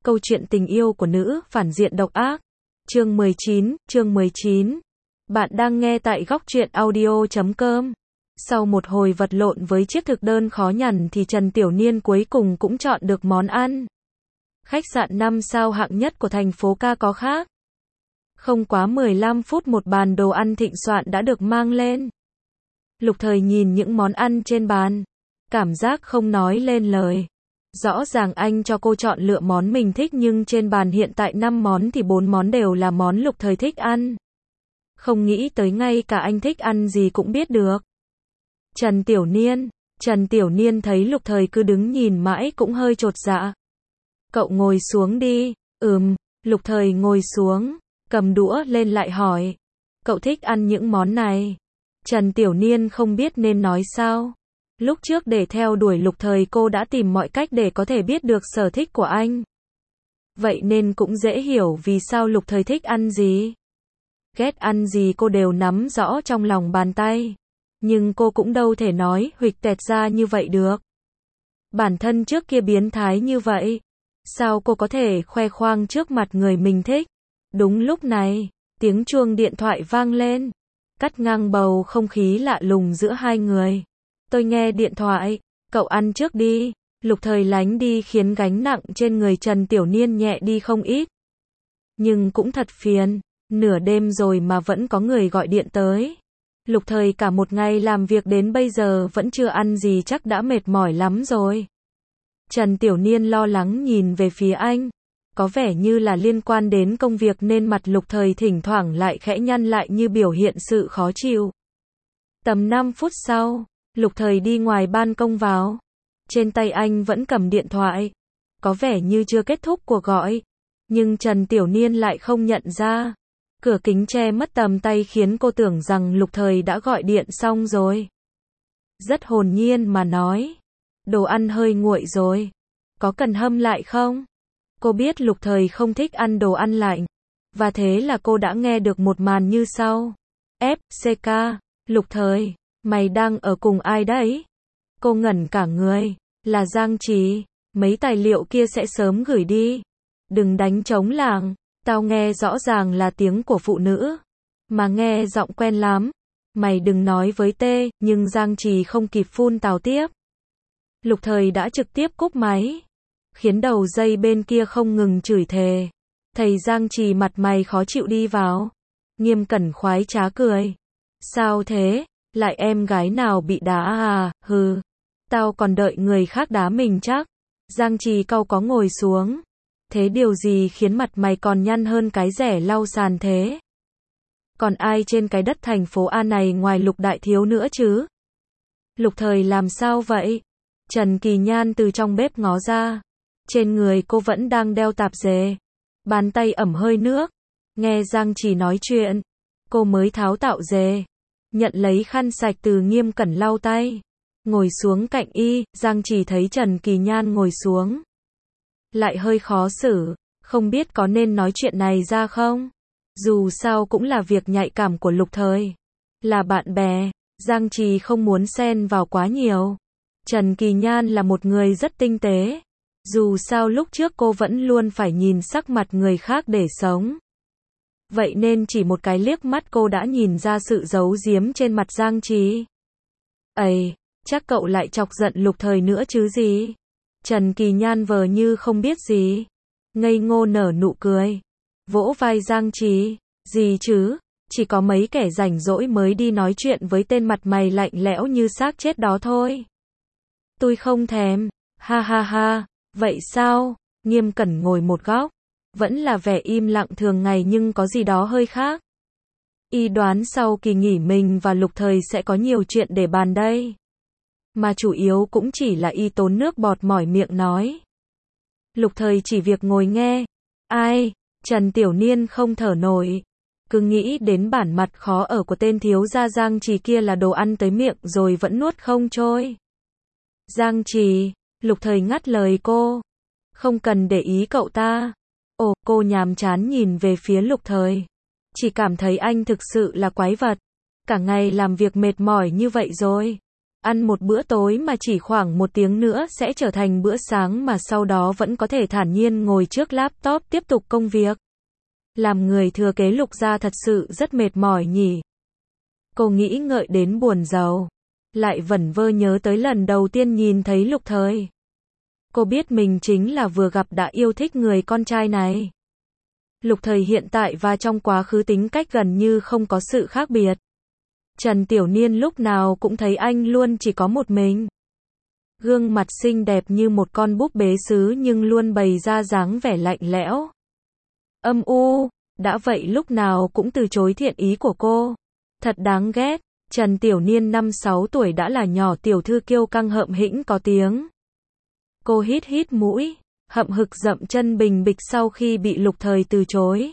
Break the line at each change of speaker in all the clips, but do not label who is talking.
Câu chuyện tình yêu của nữ phản diện độc ác. Chương 19. Bạn đang nghe tại góc truyện audio.com. Sau một hồi vật lộn với chiếc thực đơn khó nhằn thì Trần Tiểu Niên cuối cùng cũng chọn được món ăn. Khách sạn 5 sao hạng nhất của thành phố Ca có khác. Không quá 15 phút một bàn đồ ăn thịnh soạn đã được mang lên. Lục Thời nhìn những món ăn trên bàn, cảm giác không nói lên lời. Rõ ràng anh cho cô chọn lựa món mình thích nhưng trên bàn hiện tại 5 món thì 4 món đều là món Lục Thời thích ăn. Không nghĩ tới ngay cả anh thích ăn gì cũng biết được. Trần Tiểu Niên thấy Lục Thời cứ đứng nhìn mãi cũng hơi chột dạ. Cậu ngồi xuống đi. Lục Thời ngồi xuống, cầm đũa lên lại hỏi. Cậu thích ăn những món này. Trần Tiểu Niên không biết nên nói sao. Lúc trước để theo đuổi Lục Thời cô đã tìm mọi cách để có thể biết được sở thích của anh. Vậy nên cũng dễ hiểu vì sao Lục Thời thích ăn gì. Ghét ăn gì cô đều nắm rõ trong lòng bàn tay. Nhưng cô cũng đâu thể nói huỵch toẹt ra như vậy được. Bản thân trước kia biến thái như vậy. Sao cô có thể khoe khoang trước mặt người mình thích. Đúng lúc này, tiếng chuông điện thoại vang lên. Cắt ngang bầu không khí lạ lùng giữa hai người. Tôi nghe điện thoại, cậu ăn trước đi. Lục Thời lánh đi khiến gánh nặng trên người Trần Tiểu Niên nhẹ đi không ít. Nhưng cũng thật phiền, nửa đêm rồi mà vẫn có người gọi điện tới. Lục Thời cả một ngày làm việc đến bây giờ vẫn chưa ăn gì chắc đã mệt mỏi lắm rồi. Trần Tiểu Niên lo lắng nhìn về phía anh. Có vẻ như là liên quan đến công việc nên mặt Lục Thời thỉnh thoảng lại khẽ nhăn lại như biểu hiện sự khó chịu. Tầm 5 phút sau, Lục Thời đi ngoài ban công vào. Trên tay anh vẫn cầm điện thoại. Có vẻ như chưa kết thúc cuộc gọi. Nhưng Trần Tiểu Niên lại không nhận ra. Cửa kính che mất tầm tay khiến cô tưởng rằng Lục Thời đã gọi điện xong rồi. Rất hồn nhiên mà nói. Đồ ăn hơi nguội rồi. Có cần hâm lại không? Cô biết Lục Thời không thích ăn đồ ăn lạnh. Và thế là cô đã nghe được một màn như sau. FCK, Lục Thời, mày đang ở cùng ai đấy? Cô ngẩn cả người. Là Giang Trì. Mấy tài liệu kia sẽ sớm gửi đi. Đừng đánh trống lảng. Tao nghe rõ ràng là tiếng của phụ nữ. Mà nghe giọng quen lắm. Mày đừng nói với Tê. Nhưng Giang Trì không kịp phun tào tiếp. Lục Thời đã trực tiếp cúp máy. Khiến đầu dây bên kia không ngừng chửi thề. Thầy Giang Trì mặt mày khó chịu đi vào. Nghiêm Cẩn khoái trá cười. Sao thế? Lại em gái nào bị đá à? Hừ. Tao còn đợi người khác đá mình chắc. Giang Trì cau có ngồi xuống. Thế điều gì khiến mặt mày còn nhăn hơn cái rẻ lau sàn thế? Còn ai trên cái đất thành phố A này ngoài Lục Đại Thiếu nữa chứ? Lục Thời làm sao vậy? Trần Kỳ Nhan từ trong bếp ngó ra. Trên người cô vẫn đang đeo tạp dề. Bàn tay ẩm hơi nước. Nghe Giang Trì nói chuyện. Cô mới tháo tạo dề. Nhận lấy khăn sạch từ Nghiêm Cẩn lau tay. Ngồi xuống cạnh y. Giang Trì thấy Trần Kỳ Nhan ngồi xuống. Lại hơi khó xử. Không biết có nên nói chuyện này ra không? Dù sao cũng là việc nhạy cảm của Lục Thời. Là bạn bè. Giang Trì không muốn xen vào quá nhiều. Trần Kỳ Nhan là một người rất tinh tế. Dù sao lúc trước cô vẫn luôn phải nhìn sắc mặt người khác để sống. Vậy nên chỉ một cái liếc mắt cô đã nhìn ra sự giấu giếm trên mặt Giang Trì. Ây, chắc cậu lại chọc giận Lục Thời nữa chứ gì? Trần Kỳ Nhan vờ như không biết gì. Ngây ngô nở nụ cười. Vỗ vai Giang Trì. Gì chứ? Chỉ có mấy kẻ rảnh rỗi mới đi nói chuyện với tên mặt mày lạnh lẽo như xác chết đó thôi. Tôi không thèm. Ha ha ha. Vậy sao? Nghiêm Cẩn ngồi một góc. Vẫn là vẻ im lặng thường ngày nhưng có gì đó hơi khác. Y đoán sau kỳ nghỉ mình và Lục Thời sẽ có nhiều chuyện để bàn đây. Mà chủ yếu cũng chỉ là y tốn nước bọt mỏi miệng nói. Lục Thời chỉ việc ngồi nghe. Ai? Trần Tiểu Niên không thở nổi. Cứ nghĩ đến bản mặt khó ở của tên thiếu gia Giang Trì kia là đồ ăn tới miệng rồi vẫn nuốt không trôi. Giang Trì. Lục Thời ngắt lời cô. Không cần để ý cậu ta. Ồ, cô nhàm chán nhìn về phía Lục Thời. Chỉ cảm thấy anh thực sự là quái vật. Cả ngày làm việc mệt mỏi như vậy rồi. Ăn một bữa tối mà chỉ khoảng 1 tiếng nữa sẽ trở thành bữa sáng mà sau đó vẫn có thể thản nhiên ngồi trước laptop tiếp tục công việc. Làm người thừa kế Lục gia thật sự rất mệt mỏi nhỉ. Cô nghĩ ngợi đến buồn rầu. Lại vẩn vơ nhớ tới lần đầu tiên nhìn thấy Lục Thời. Cô biết mình chính là vừa gặp đã yêu thích người con trai này. Lục Thời hiện tại và trong quá khứ tính cách gần như không có sự khác biệt. Trần Tiểu Niên lúc nào cũng thấy anh luôn chỉ có một mình. Gương mặt xinh đẹp như một con búp bế sứ nhưng luôn bày ra dáng vẻ lạnh lẽo. Âm u, đã vậy lúc nào cũng từ chối thiện ý của cô. Thật đáng ghét. Trần Tiểu Niên 5-6 tuổi đã là nhỏ tiểu thư kiêu căng hợm hĩnh có tiếng. Cô hít hít mũi, hậm hực dậm chân bình bịch sau khi bị Lục Thời từ chối.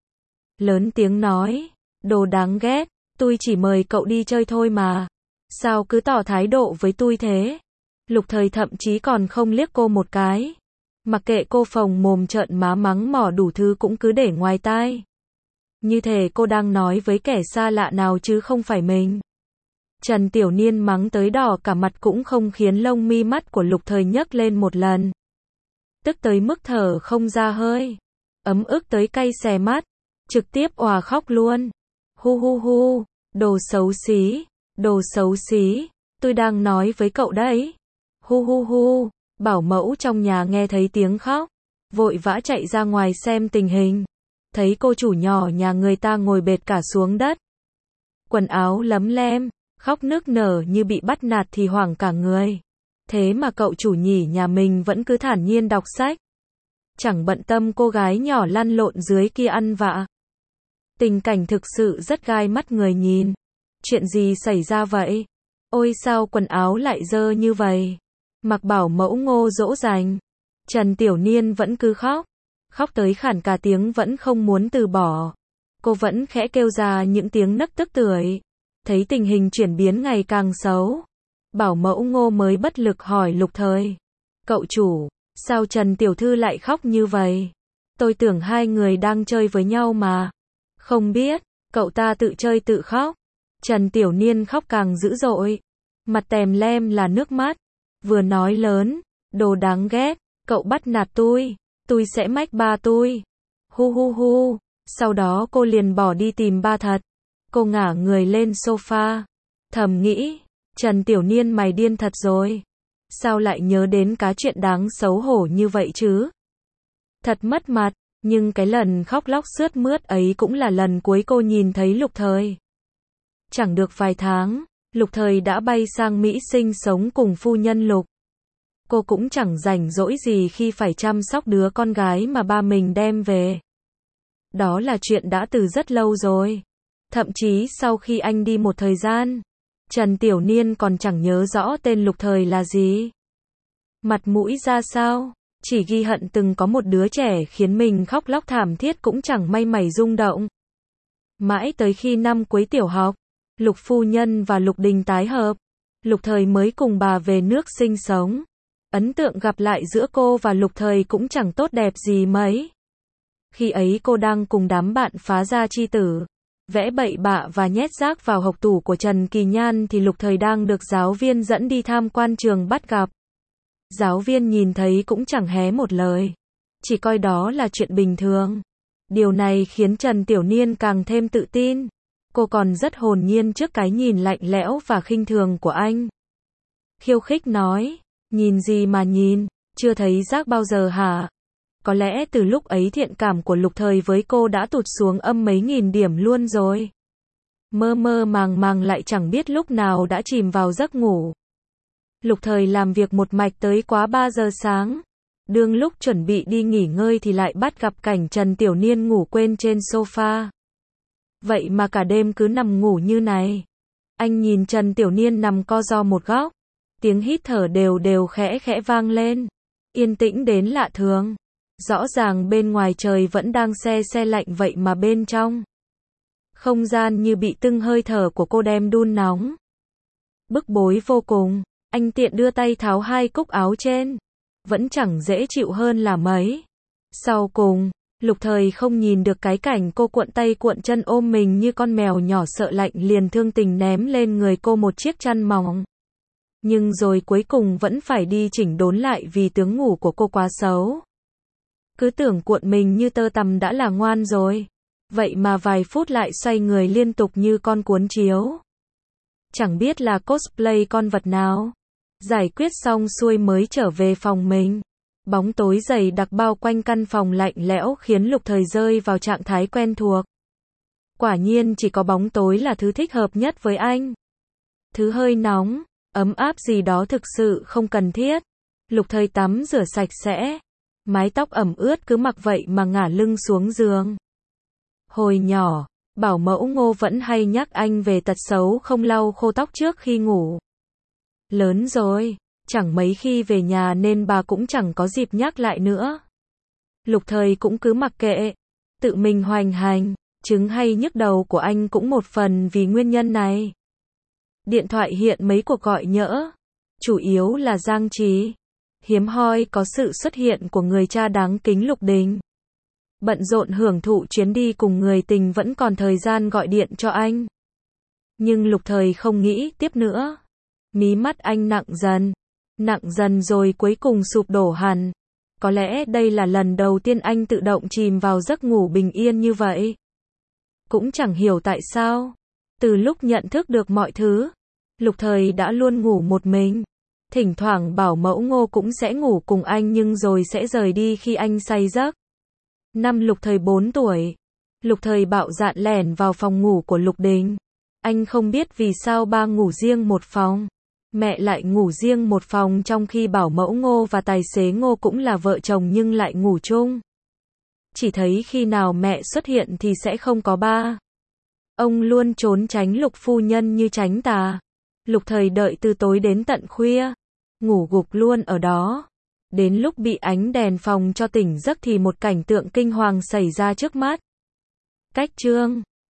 Lớn tiếng nói, đồ đáng ghét, tôi chỉ mời cậu đi chơi thôi mà. Sao cứ tỏ thái độ với tôi thế? Lục Thời thậm chí còn không liếc cô một cái. Mặc kệ cô phồng mồm trợn má mắng mỏ đủ thứ cũng cứ để ngoài tai. Như thể cô đang nói với kẻ xa lạ nào chứ không phải mình. Trần Tiểu Niên mắng tới đỏ cả mặt cũng không khiến lông mi mắt của Lục Thời nhấc lên một lần. Tức tới mức thở không ra hơi. Ấm ức tới cay xè mắt. Trực tiếp òa khóc luôn. Hu hu hu, đồ xấu xí, đồ xấu xí, tôi đang nói với cậu đấy. Hu hu hu, bảo mẫu trong nhà nghe thấy tiếng khóc. Vội vã chạy ra ngoài xem tình hình. Thấy cô chủ nhỏ nhà người ta ngồi bệt cả xuống đất. Quần áo lấm lem, khóc nức nở như bị bắt nạt thì hoảng cả người. Thế mà cậu chủ nhỉ nhà mình vẫn cứ thản nhiên đọc sách. Chẳng bận tâm cô gái nhỏ lăn lộn dưới kia ăn vạ. Tình cảnh thực sự rất gai mắt người nhìn. Chuyện gì xảy ra vậy? Ôi sao quần áo lại dơ như vậy? Mặc bảo mẫu ngô dỗ dành. Trần Tiểu Niên vẫn cứ khóc. Khóc tới khản cả tiếng vẫn không muốn từ bỏ. Cô vẫn khẽ kêu ra những tiếng nấc tức tưởi. Thấy tình hình chuyển biến ngày càng xấu. Bảo mẫu ngô mới bất lực hỏi Lục Thời. Cậu chủ, sao Trần Tiểu Thư lại khóc như vậy? Tôi tưởng hai người đang chơi với nhau mà. Không biết, cậu ta tự chơi tự khóc. Trần Tiểu Niên khóc càng dữ dội. Mặt tèm lem là nước mắt. Vừa nói lớn, đồ đáng ghét, cậu bắt nạt tôi sẽ mách ba tôi. Hu hu hu, sau đó cô liền bỏ đi tìm ba thật. Cô ngả người lên sofa. Thầm nghĩ, Trần Tiểu Niên mày điên thật rồi. Sao lại nhớ đến cái chuyện đáng xấu hổ như vậy chứ? Thật mất mặt. Nhưng cái lần khóc lóc sướt mướt ấy cũng là lần cuối cô nhìn thấy Lục Thời. Chẳng được vài tháng, Lục Thời đã bay sang Mỹ sinh sống cùng phu nhân Lục. Cô cũng chẳng rảnh rỗi gì khi phải chăm sóc đứa con gái mà ba mình đem về. Đó là chuyện đã từ rất lâu rồi. Thậm chí sau khi anh đi một thời gian, Trần Tiểu Niên còn chẳng nhớ rõ tên Lục Thời là gì. Mặt mũi ra sao? Chỉ ghi hận từng có một đứa trẻ khiến mình khóc lóc thảm thiết cũng chẳng may mảy rung động. Mãi tới khi năm cuối tiểu học, Lục phu nhân và Lục Đình tái hợp, Lục Thời mới cùng bà về nước sinh sống. Ấn tượng gặp lại giữa cô và Lục Thời cũng chẳng tốt đẹp gì mấy. Khi ấy cô đang cùng đám bạn phá gia chi tử, vẽ bậy bạ và nhét rác vào hộc tủ của Trần Kỳ Nhan thì Lục Thời đang được giáo viên dẫn đi tham quan trường bắt gặp. Giáo viên nhìn thấy cũng chẳng hé một lời, chỉ coi đó là chuyện bình thường. Điều này khiến Trần Tiểu Niên càng thêm tự tin. Cô còn rất hồn nhiên trước cái nhìn lạnh lẽo và khinh thường của anh. Khiêu khích nói, nhìn gì mà nhìn, chưa thấy rác bao giờ hả? Có lẽ từ lúc ấy thiện cảm của Lục Thời với cô đã tụt xuống âm mấy nghìn điểm luôn rồi. Mơ mơ màng màng lại chẳng biết lúc nào đã chìm vào giấc ngủ. Lục Thời làm việc một mạch tới quá 3 giờ sáng. Đương lúc chuẩn bị đi nghỉ ngơi thì lại bắt gặp cảnh Trần Tiểu Niên ngủ quên trên sofa. Vậy mà cả đêm cứ nằm ngủ như này. Anh nhìn Trần Tiểu Niên nằm co ro một góc. Tiếng hít thở đều đều khẽ khẽ vang lên. Yên tĩnh đến lạ thường. Rõ ràng bên ngoài trời vẫn đang se lạnh vậy mà bên trong không gian như bị tưng hơi thở của cô đem đun nóng. Bức bối vô cùng. Anh tiện đưa tay tháo hai cúc áo trên. Vẫn chẳng dễ chịu hơn là mấy. Sau cùng, Lục Thời không nhìn được cái cảnh cô cuộn tay cuộn chân ôm mình như con mèo nhỏ sợ lạnh liền thương tình ném lên người cô một chiếc chăn mỏng. Nhưng rồi cuối cùng vẫn phải đi chỉnh đốn lại vì tướng ngủ của cô quá xấu. Cứ tưởng cuộn mình như tơ tằm đã là ngoan rồi. Vậy mà vài phút lại xoay người liên tục như con cuốn chiếu. Chẳng biết là cosplay con vật nào. Giải quyết xong xuôi mới trở về phòng mình. Bóng tối dày đặc bao quanh căn phòng lạnh lẽo khiến Lục Thời rơi vào trạng thái quen thuộc. Quả nhiên chỉ có bóng tối là thứ thích hợp nhất với anh. Thứ hơi nóng, ấm áp gì đó thực sự không cần thiết. Lục Thời tắm rửa sạch sẽ. Mái tóc ẩm ướt cứ mặc vậy mà ngả lưng xuống giường. Hồi nhỏ, bảo mẫu Ngô vẫn hay nhắc anh về tật xấu không lau khô tóc trước khi ngủ. Lớn rồi, chẳng mấy khi về nhà nên bà cũng chẳng có dịp nhắc lại nữa. Lục Thời cũng cứ mặc kệ, tự mình hoành hành, chứng hay nhức đầu của anh cũng một phần vì nguyên nhân này. Điện thoại hiện mấy cuộc gọi nhỡ, chủ yếu là Giang Trì. Hiếm hoi có sự xuất hiện của người cha đáng kính Lục Đình. Bận rộn hưởng thụ chuyến đi cùng người tình vẫn còn thời gian gọi điện cho anh. Nhưng Lục Thời không nghĩ tiếp nữa. Mí mắt anh nặng dần rồi cuối cùng sụp đổ hẳn. Có lẽ đây là lần đầu tiên anh tự động chìm vào giấc ngủ bình yên như vậy. Cũng chẳng hiểu tại sao. Từ lúc nhận thức được mọi thứ, Lục Thời đã luôn ngủ một mình. Thỉnh thoảng bảo mẫu Ngô cũng sẽ ngủ cùng anh nhưng rồi sẽ rời đi khi anh say giấc. Năm Lục Thời 4 tuổi, Lục Thời bạo dạn lẻn vào phòng ngủ của Lục Đình. Anh không biết vì sao ba ngủ riêng một phòng, mẹ lại ngủ riêng một phòng trong khi bảo mẫu Ngô và tài xế Ngô cũng là vợ chồng nhưng lại ngủ chung. Chỉ thấy khi nào mẹ xuất hiện thì sẽ không có ba. Ông luôn trốn tránh Lục phu nhân như tránh tà. Lục Thời đợi từ tối đến tận khuya, ngủ gục luôn ở đó. Đến lúc bị ánh đèn phòng cho tỉnh giấc thì một cảnh tượng kinh hoàng xảy ra trước mắt. Cách chương